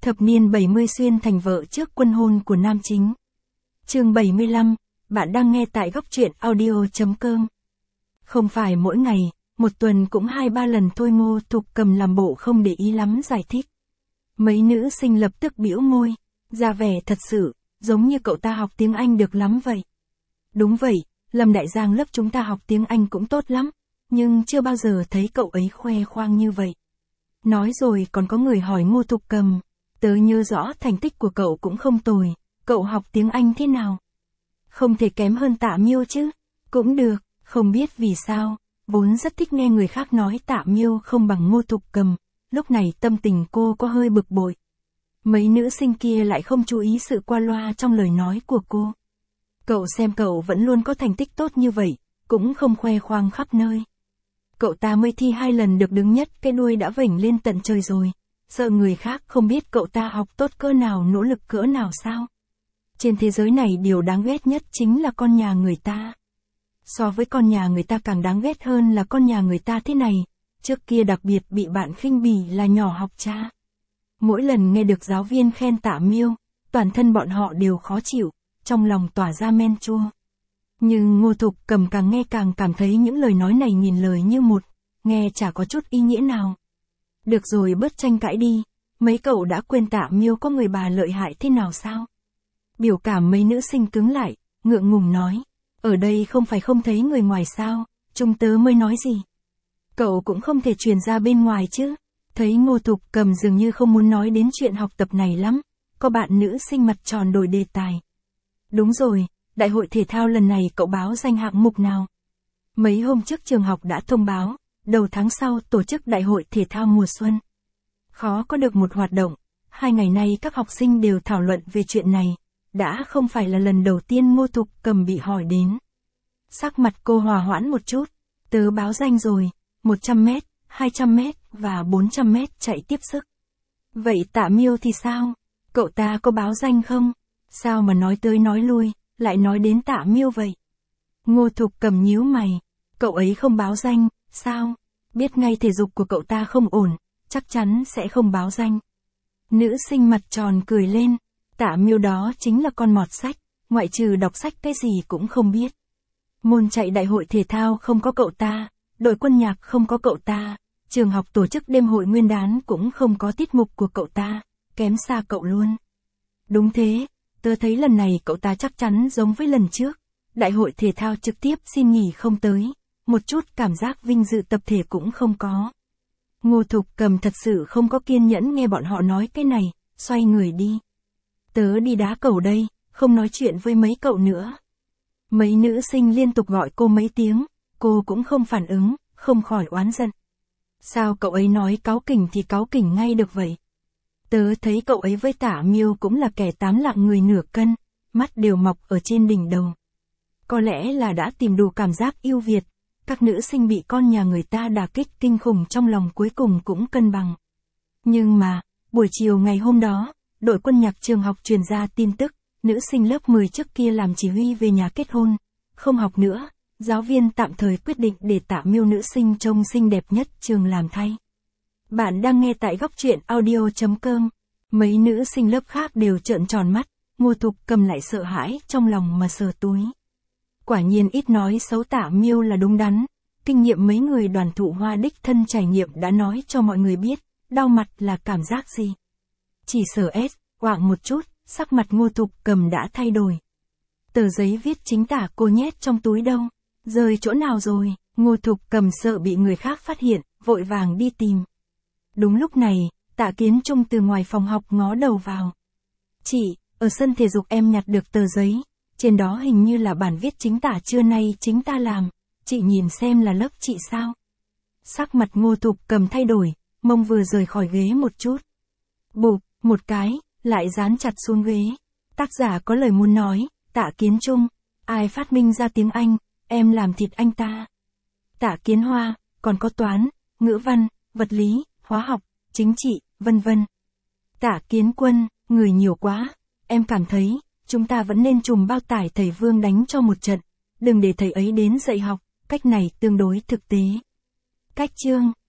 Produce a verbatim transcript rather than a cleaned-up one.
Thập niên bảy mươi xuyên thành vợ trước quân hôn của nam chính. Chương bảy mươi lăm, bạn đang nghe tại góc truyện audio.com. Không phải mỗi ngày, một tuần cũng hai ba lần thôi. Ngô Thục Cầm làm bộ không để ý lắm giải thích. Mấy nữ sinh lập tức bĩu môi, ra vẻ thật sự, giống như cậu ta học tiếng Anh được lắm vậy. Đúng vậy, Lâm Đại Giang lớp chúng ta học tiếng Anh cũng tốt lắm, nhưng chưa bao giờ thấy cậu ấy khoe khoang như vậy. Nói rồi còn có người hỏi Ngô Thục Cầm, tớ nhớ rõ thành tích của cậu cũng không tồi, cậu học tiếng Anh thế nào? Không thể kém hơn Tạ Miêu chứ? Cũng được, không biết vì sao, vốn rất thích nghe người khác nói Tạ Miêu không bằng Ngô Thục Cầm, lúc này tâm tình cô có hơi bực bội. Mấy nữ sinh kia lại không chú ý sự qua loa trong lời nói của cô. Cậu xem cậu vẫn luôn có thành tích tốt như vậy, cũng không khoe khoang khắp nơi. Cậu ta mới thi hai lần được đứng nhất, cái đuôi đã vểnh lên tận trời rồi, sợ người khác không biết cậu ta học tốt cỡ nào, nỗ lực cỡ nào sao? Trên thế giới này điều đáng ghét nhất chính là con nhà người ta. So với con nhà người ta càng đáng ghét hơn là con nhà người ta thế này, trước kia đặc biệt bị bạn khinh bỉ là nhỏ học cha. Mỗi lần nghe được giáo viên khen Tạ Miêu, toàn thân bọn họ đều khó chịu, trong lòng tỏa ra men chua. Nhưng Ngô Thục Cầm càng nghe càng cảm thấy những lời nói này nghìn lời như một, nghe chả có chút ý nghĩa nào. Được rồi, bớt tranh cãi đi, mấy cậu đã quên Tạ Miêu có người bà lợi hại thế nào sao? Biểu cảm mấy nữ sinh cứng lại, ngượng ngùng nói, ở đây không phải không thấy người ngoài sao, chúng tớ mới nói gì. Cậu cũng không thể truyền ra bên ngoài chứ. Thấy Ngô Thục Cầm dường như không muốn nói đến chuyện học tập này lắm, có bạn nữ sinh mặt tròn đổi đề tài. Đúng rồi, đại hội thể thao lần này cậu báo danh hạng mục nào? Mấy hôm trước trường học đã thông báo, đầu tháng sau tổ chức đại hội thể thao mùa xuân. Khó có được một hoạt động, hai ngày nay các học sinh đều thảo luận về chuyện này, đã không phải là lần đầu tiên Ngô Thục Cầm bị hỏi đến. Sắc mặt cô hòa hoãn một chút, tớ báo danh rồi, một trăm mét, hai trăm mét và bốn trăm mét chạy tiếp sức. Vậy Tạ Miêu thì sao? Cậu ta có báo danh không? Sao mà nói tới nói lui, lại nói đến Tạ Miêu vậy? Ngô Thục Cầm nhíu mày, cậu ấy không báo danh, sao? Biết ngay thể dục của cậu ta không ổn, chắc chắn sẽ không báo danh. Nữ sinh mặt tròn cười lên, Tạ Miêu đó chính là con mọt sách, ngoại trừ đọc sách cái gì cũng không biết. Môn chạy đại hội thể thao không có cậu ta, đội quân nhạc không có cậu ta, trường học tổ chức đêm hội nguyên đán cũng không có tiết mục của cậu ta, kém xa cậu luôn. Đúng thế, tớ thấy lần này cậu ta chắc chắn giống với lần trước, đại hội thể thao trực tiếp xin nghỉ không tới, một chút cảm giác vinh dự tập thể cũng không có. Ngô Thục Cầm thật sự không có kiên nhẫn nghe bọn họ nói cái này, xoay người đi. Tớ đi đá cầu đây, không nói chuyện với mấy cậu nữa. Mấy nữ sinh liên tục gọi cô mấy tiếng, cô cũng không phản ứng, không khỏi oán giận. Sao cậu ấy nói cáu kỉnh thì cáu kỉnh ngay được vậy? Tớ thấy cậu ấy với Tạ Miêu cũng là kẻ tám lạng người nửa cân, mắt đều mọc ở trên đỉnh đầu. Có lẽ là đã tìm đủ cảm giác yêu Việt, các nữ sinh bị con nhà người ta đả kích kinh khủng trong lòng cuối cùng cũng cân bằng. Nhưng mà, buổi chiều ngày hôm đó, đội quân nhạc trường học truyền ra tin tức, nữ sinh lớp mười trước kia làm chỉ huy về nhà kết hôn, không học nữa. Giáo viên tạm thời quyết định để Tạ Miêu nữ sinh trông xinh đẹp nhất trường làm thay. Bạn đang nghe tại góc truyện audio.com. Mấy nữ sinh lớp khác đều trợn tròn mắt, Ngô Thục Cầm lại sợ hãi trong lòng mà sờ túi. Quả nhiên ít nói xấu Tạ Miêu là đúng đắn, kinh nghiệm mấy người đoàn thụ hoa đích thân trải nghiệm đã nói cho mọi người biết, đau mặt là cảm giác gì. Chỉ sờ ét, oạng một chút, sắc mặt Ngô Thục Cầm đã thay đổi. Tờ giấy viết chính tả cô nhét trong túi đâu? Rơi chỗ nào rồi? Ngô Thục Cầm sợ bị người khác phát hiện, vội vàng đi tìm. Đúng lúc này, Tạ Kiến Trung từ ngoài phòng học ngó đầu vào. Chị, ở sân thể dục em nhặt được tờ giấy, trên đó hình như là bản viết chính tả trưa nay chính ta làm, chị nhìn xem là lớp chị sao? Sắc mặt Ngô Thục Cầm thay đổi, mông vừa rời khỏi ghế một chút. Bụp, một cái, lại dán chặt xuống ghế. Tác giả có lời muốn nói, Tạ Kiến Trung, ai phát minh ra tiếng Anh? Em làm thịt anh ta. Tạ Kiến Hoa, còn có toán, ngữ văn, vật lý, hóa học, chính trị, vân vân. Tạ Kiến Quân, người nhiều quá, em cảm thấy, chúng ta vẫn nên trùm bao tải thầy Vương đánh cho một trận, đừng để thầy ấy đến dạy học, cách này tương đối thực tế. Cách chương.